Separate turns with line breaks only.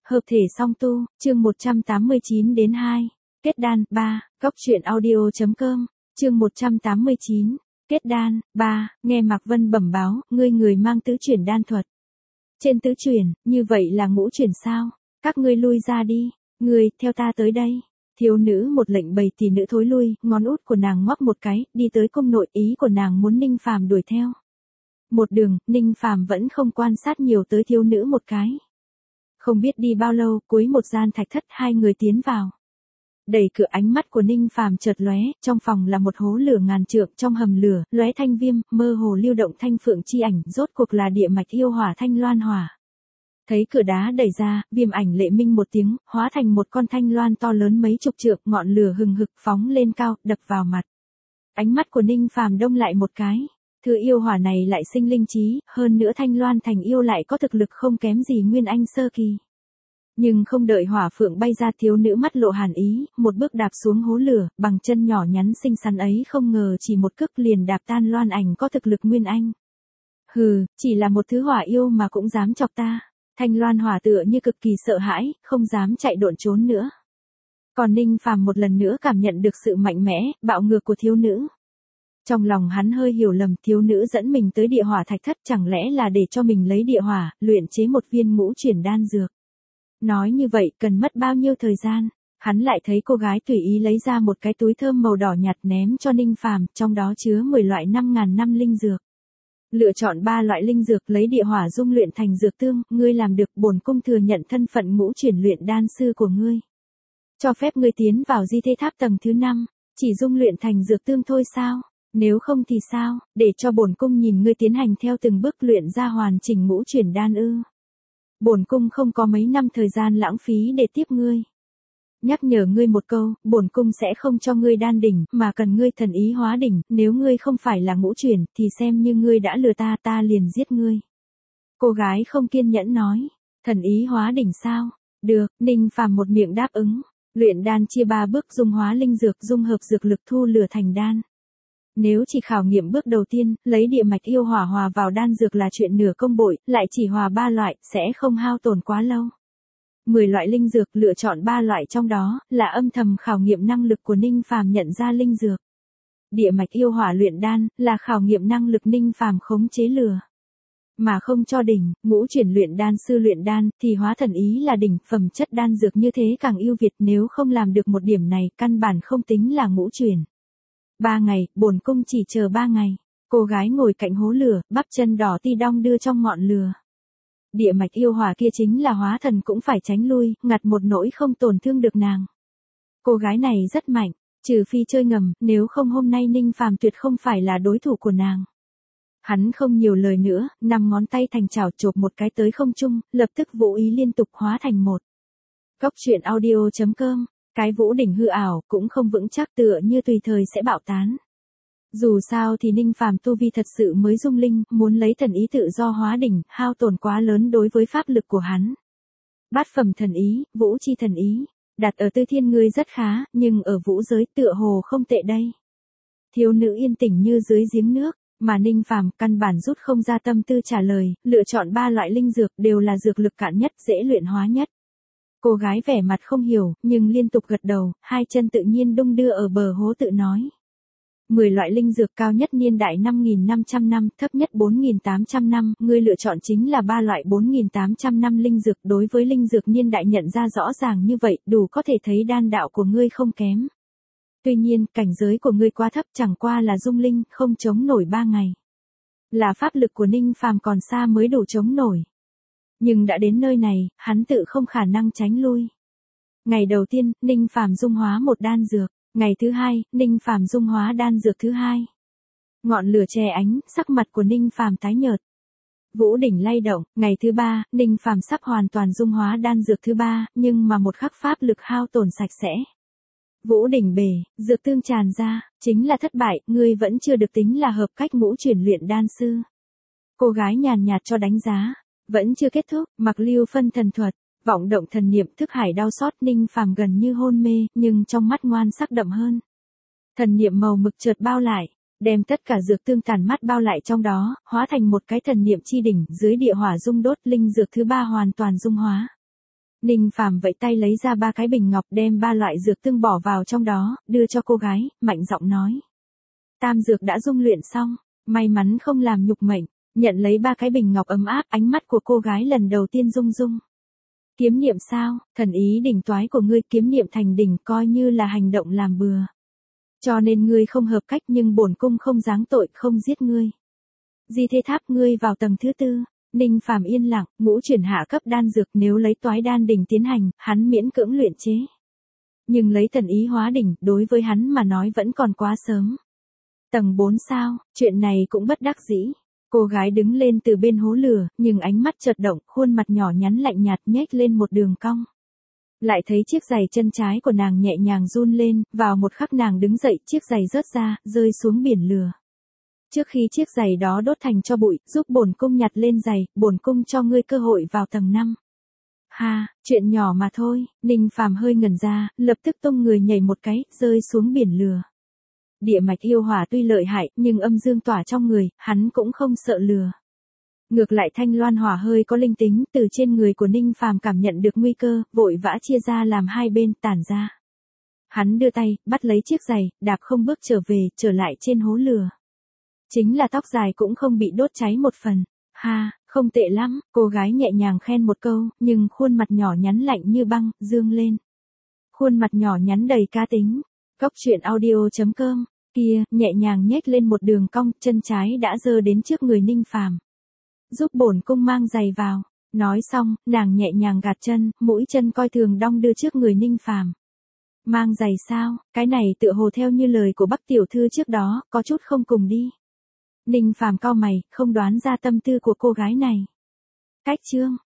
Hợp thể song tu, chương 189 đến 2. Kết đan, 3, Cóc truyện audio.com, chương 189. Kết đan, 3, nghe Mạc Vân bẩm báo, ngươi người mang tứ chuyển đan thuật. Trên tứ chuyển, như vậy là ngũ chuyển sao? Các ngươi lui ra đi, ngươi, theo ta tới đây. Thiếu nữ một lệnh bầy tỷ nữ thối lui, ngón út của nàng ngoắc một cái, đi tới cung nội, ý của nàng muốn Ninh Phàm đuổi theo. Một đường, Ninh Phàm vẫn không quan sát nhiều tới thiếu nữ một cái. Không biết đi bao lâu, cuối một gian thạch thất hai người tiến vào. Đẩy cửa, ánh mắt của Ninh Phàm chợt lóe, trong phòng là một hố lửa ngàn trượng, trong hầm lửa, lóe thanh viêm, mơ hồ lưu động thanh phượng chi ảnh, rốt cuộc là địa mạch yêu hỏa thanh loan hỏa. Thấy cửa đá đẩy ra, viêm ảnh lệ minh một tiếng, hóa thành một con thanh loan to lớn mấy chục trượng, ngọn lửa hừng hực phóng lên cao, đập vào mặt. Ánh mắt của Ninh Phàm đông lại một cái. Thứ yêu hỏa này lại sinh linh trí, hơn nữa thanh loan thành yêu lại có thực lực không kém gì Nguyên Anh sơ kỳ. Nhưng không đợi hỏa phượng bay ra, thiếu nữ mắt lộ hàn ý, một bước đạp xuống hố lửa, bằng chân nhỏ nhắn xinh xắn ấy không ngờ chỉ một cước liền đạp tan loan ảnh có thực lực Nguyên Anh. Hừ, chỉ là một thứ hỏa yêu mà cũng dám chọc ta. Thanh loan hỏa tựa như cực kỳ sợ hãi, không dám chạy độn trốn nữa. Còn Ninh Phàm một lần nữa cảm nhận được sự mạnh mẽ, bạo ngược của thiếu nữ. Trong lòng hắn hơi hiểu lầm, thiếu nữ dẫn mình tới địa hỏa thạch thất chẳng lẽ là để cho mình lấy địa hỏa, luyện chế một viên ngũ chuyển đan dược. Nói như vậy cần mất bao nhiêu thời gian, hắn lại thấy cô gái tùy ý lấy ra một cái túi thơm màu đỏ nhạt ném cho Ninh Phàm, trong đó chứa 10 loại 5.000 năm linh dược. Lựa chọn 3 loại linh dược lấy địa hỏa dung luyện thành dược tương, ngươi làm được, bổn cung thừa nhận thân phận ngũ chuyển luyện đan sư của ngươi. Cho phép ngươi tiến vào di thế tháp tầng thứ 5, chỉ dung luyện thành dược tương thôi sao? Nếu không thì sao, để cho bổn cung nhìn ngươi tiến hành theo từng bước luyện ra hoàn chỉnh ngũ chuyển đan ư? Bổn cung không có mấy năm thời gian lãng phí để tiếp ngươi. Nhắc nhở ngươi một câu, bổn cung sẽ không cho ngươi đan đỉnh, mà cần ngươi thần ý hóa đỉnh, nếu ngươi không phải là ngũ chuyển, thì xem như ngươi đã lừa ta, ta liền giết ngươi. Cô gái không kiên nhẫn nói, thần ý hóa đỉnh sao? Được, Ninh Phàm một miệng đáp ứng. Luyện đan chia 3 bước, dung hóa linh dược, dung hợp dược lực, thu lửa thành đan. Nếu chỉ khảo nghiệm bước đầu tiên, lấy địa mạch yêu hỏa hòa vào đan dược là chuyện nửa công bội, lại chỉ hòa 3 loại, sẽ không hao tổn quá lâu. 10 loại linh dược, lựa chọn 3 loại trong đó, là âm thầm khảo nghiệm năng lực của Ninh Phàm nhận ra linh dược. Địa mạch yêu hỏa luyện đan, là khảo nghiệm năng lực Ninh Phàm khống chế lửa. Mà không cho đỉnh, ngũ chuyển luyện đan sư luyện đan, thì hóa thần ý là đỉnh, phẩm chất đan dược như thế càng ưu việt, nếu không làm được một điểm này, căn bản không tính là ngũ chuyển. 3 ngày, bổn cung chỉ chờ 3 ngày. Cô gái ngồi cạnh hố lửa, bắp chân đỏ ti đong đưa trong ngọn lửa. Địa mạch yêu hỏa kia chính là hóa thần cũng phải tránh lui, ngặt một nỗi không tổn thương được nàng. Cô gái này rất mạnh, trừ phi chơi ngầm, nếu không hôm nay Ninh Phàm tuyệt không phải là đối thủ của nàng. Hắn không nhiều lời nữa, 5 ngón tay thành chảo chộp một cái tới không trung, lập tức vũ ý liên tục hóa thành một. Cóc truyện audio.com, cái vũ đỉnh hư ảo cũng không vững chắc, tựa như tùy thời sẽ bạo tán. Dù sao thì Ninh Phàm tu vi thật sự mới dung linh, muốn lấy thần ý tự do hóa đỉnh, hao tổn quá lớn đối với pháp lực của hắn. Bát phẩm thần ý, vũ chi thần ý, đặt ở Tư Thiên ngươi rất khá, nhưng ở vũ giới tựa hồ không tệ đây. Thiếu nữ yên tĩnh như dưới giếng nước, mà Ninh Phàm căn bản rút không ra tâm tư trả lời, lựa chọn 3 loại linh dược đều là dược lực cạn nhất, dễ luyện hóa nhất. Cô gái vẻ mặt không hiểu, nhưng liên tục gật đầu, hai chân tự nhiên đung đưa ở bờ hố tự nói. 10 loại linh dược, cao nhất niên đại 5.500 năm, thấp nhất 4.800 năm, ngươi lựa chọn chính là 3 loại 4.800 năm linh dược. Đối với linh dược niên đại nhận ra rõ ràng như vậy, đủ có thể thấy đan đạo của ngươi không kém. Tuy nhiên, cảnh giới của ngươi quá thấp, chẳng qua là dung linh, không chống nổi 3 ngày. Là pháp lực của Ninh Phàm còn xa mới đủ chống nổi. Nhưng đã đến nơi này, hắn tự không khả năng tránh lui. Ngày đầu tiên, Ninh Phàm dung hóa một đan dược. Ngày thứ 2, Ninh Phàm dung hóa đan dược thứ 2. Ngọn lửa che ánh, sắc mặt của Ninh Phàm tái nhợt. Vũ đỉnh lay động, ngày thứ 3, Ninh Phàm sắp hoàn toàn dung hóa đan dược thứ 3, nhưng mà một khắc pháp lực hao tổn sạch sẽ. Vũ đỉnh bể, dược tương tràn ra, chính là thất bại, ngươi vẫn chưa được tính là hợp cách ngũ chuyển luyện đan sư. Cô gái nhàn nhạt cho đánh giá, vẫn chưa kết thúc, mặc lưu phân thần thuật. Vọng động thần niệm, thức hải đau xót, Ninh Phàm gần như hôn mê, nhưng trong mắt ngoan sắc đậm hơn. Thần niệm màu mực chợt bao lại, đem tất cả dược tương tàn mắt bao lại trong đó, hóa thành một cái thần niệm chi đỉnh, dưới địa hỏa dung đốt, linh dược thứ 3 hoàn toàn dung hóa. Ninh Phàm vẫy tay lấy ra 3 cái bình ngọc đem 3 loại dược tương bỏ vào trong đó, đưa cho cô gái, mạnh giọng nói. Tam dược đã dung luyện xong, may mắn không làm nhục mệnh, nhận lấy 3 cái bình ngọc ấm áp, ánh mắt của cô gái lần đầu tiên rung rung. Kiếm niệm sao, thần ý đỉnh toái của ngươi, kiếm niệm thành đỉnh coi như là hành động làm bừa. Cho nên ngươi không hợp cách, nhưng bổn cung không giáng tội, không giết ngươi. Di thế tháp ngươi vào tầng thứ 4. Ninh Phàm yên lặng, ngũ chuyển hạ cấp đan dược nếu lấy toái đan đỉnh tiến hành, hắn miễn cưỡng luyện chế. Nhưng lấy thần ý hóa đỉnh, đối với hắn mà nói vẫn còn quá sớm. Tầng 4 sao, chuyện này cũng bất đắc dĩ. Cô gái đứng lên từ bên hố lửa, nhưng ánh mắt chợt động, khuôn mặt nhỏ nhắn lạnh nhạt nhếch lên một đường cong. Lại thấy chiếc giày chân trái của nàng nhẹ nhàng run lên, vào một khắc nàng đứng dậy, chiếc giày rớt ra, rơi xuống biển lửa. Trước khi chiếc giày đó đốt thành tro bụi, giúp bổn cung nhặt lên giày, bổn cung cho ngươi cơ hội vào tầng 5. Ha, chuyện nhỏ mà thôi, Ninh Phàm hơi ngẩn ra, lập tức tung người nhảy một cái, rơi xuống biển lửa. Địa mạch yêu hỏa tuy lợi hại, nhưng âm dương tỏa trong người, hắn cũng không sợ lửa. Ngược lại thanh loan hỏa hơi có linh tính, từ trên người của Ninh Phàm cảm nhận được nguy cơ, vội vã chia ra làm hai bên, tản ra. Hắn đưa tay, bắt lấy chiếc giày, đạp không bước trở về, trở lại trên hố lửa. Chính là tóc dài cũng không bị đốt cháy một phần. Ha, không tệ lắm, cô gái nhẹ nhàng khen một câu, nhưng khuôn mặt nhỏ nhắn lạnh như băng, dương lên. Khuôn mặt nhỏ nhắn đầy cá tính. Góc truyện audio.com, kia, nhẹ nhàng nhếch lên một đường cong, chân trái đã giơ đến trước người Ninh Phàm. Giúp bổn cung mang giày vào. Nói xong, nàng nhẹ nhàng gạt chân, mũi chân coi thường đong đưa trước người Ninh Phàm. Mang giày sao, cái này tựa hồ theo như lời của Bắc tiểu thư trước đó, có chút không cùng đi. Ninh Phàm cau mày, không đoán ra tâm tư của cô gái này. Cách chương